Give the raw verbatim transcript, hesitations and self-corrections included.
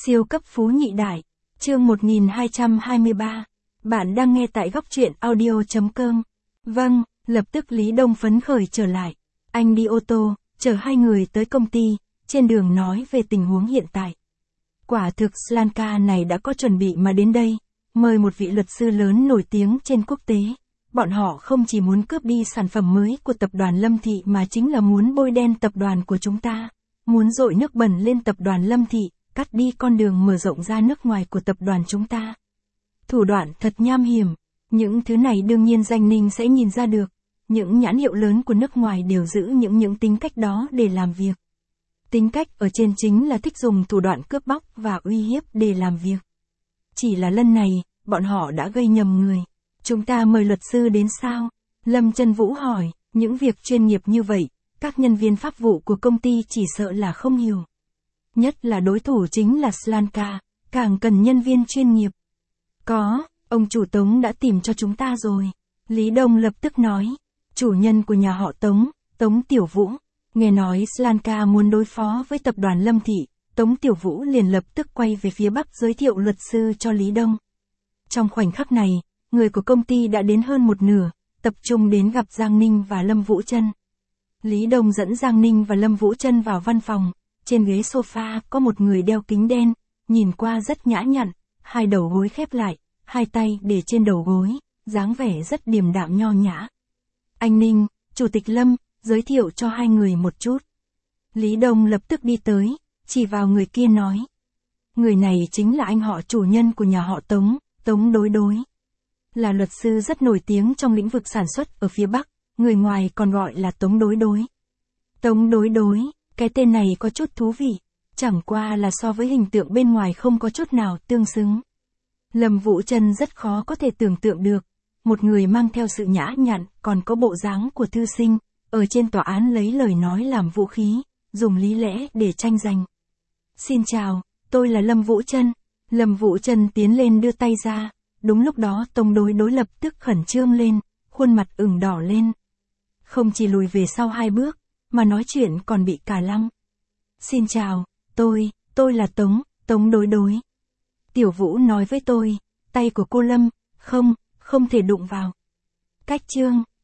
Siêu cấp phú nhị đại, chương một nghìn hai trăm hai mươi ba. Bạn đang nghe tại góc truyện audio.com. Vâng, lập tức Lý Đông phấn khởi trở lại. Anh đi ô tô, chở hai người tới công ty, trên đường nói về tình huống hiện tại. Quả thực Slanka này đã có chuẩn bị mà đến đây, mời một vị luật sư lớn nổi tiếng trên quốc tế. Bọn họ không chỉ muốn cướp đi sản phẩm mới của tập đoàn Lâm Thị mà chính là muốn bôi đen tập đoàn của chúng ta, muốn dội nước bẩn lên tập đoàn Lâm Thị, cắt đi con đường mở rộng ra nước ngoài của tập đoàn chúng ta. Thủ đoạn thật nham hiểm, những thứ này đương nhiên Danh Ninh sẽ nhìn ra được, những nhãn hiệu lớn của nước ngoài đều giữ những những tính cách đó để làm việc. Tính cách ở trên chính là thích dùng thủ đoạn cướp bóc và uy hiếp để làm việc. Chỉ là lần này, bọn họ đã gây nhầm người. Chúng ta mời luật sư đến sao? Lâm Chân Vũ hỏi, những việc chuyên nghiệp như vậy, các nhân viên pháp vụ của công ty chỉ sợ là không hiểu. Nhất là đối thủ chính là Slanka, càng cần nhân viên chuyên nghiệp. Có, ông chủ Tống đã tìm cho chúng ta rồi. Lý Đông lập tức nói, chủ nhân của nhà họ Tống, Tống Tiểu Vũ. Nghe nói Slanka muốn đối phó với tập đoàn Lâm Thị, Tống Tiểu Vũ liền lập tức quay về phía Bắc giới thiệu luật sư cho Lý Đông. Trong khoảnh khắc này, người của công ty đã đến hơn một nửa, tập trung đến gặp Giang Ninh và Lâm Vũ Trân. Lý Đông dẫn Giang Ninh và Lâm Vũ Trân vào văn phòng, trên ghế sofa có một người đeo kính đen, nhìn qua rất nhã nhặn, hai đầu gối khép lại, hai tay để trên đầu gối, dáng vẻ rất điềm đạm nho nhã. Anh Ninh, Chủ tịch Lâm, giới thiệu cho hai người một chút. Lý Đông lập tức đi tới, chỉ vào người kia nói. Người này chính là anh họ chủ nhân của nhà họ Tống, Tống Đối Đối. Là luật sư rất nổi tiếng trong lĩnh vực sản xuất ở phía Bắc, người ngoài còn gọi là Tống Đối Đối. Tống Đối Đối, cái tên này có chút thú vị, chẳng qua là so với hình tượng bên ngoài không có chút nào tương xứng. Lâm Vũ Trân rất khó có thể tưởng tượng được, một người mang theo sự nhã nhặn còn có bộ dáng của thư sinh, ở trên tòa án lấy lời nói làm vũ khí, dùng lý lẽ để tranh giành. Xin chào, tôi là Lâm Vũ Trân. Lâm Vũ Trân tiến lên đưa tay ra, đúng lúc đó Tống Đối Đối lập tức khẩn trương lên, khuôn mặt ửng đỏ lên. Không chỉ lùi về sau hai bước, mà nói chuyện còn bị cả lăng. Xin chào, tôi, tôi là Tống, Tống Đối Đối. Tiểu Vũ nói với tôi, tay của cô Lâm, không, không thể đụng vào. Cách chương.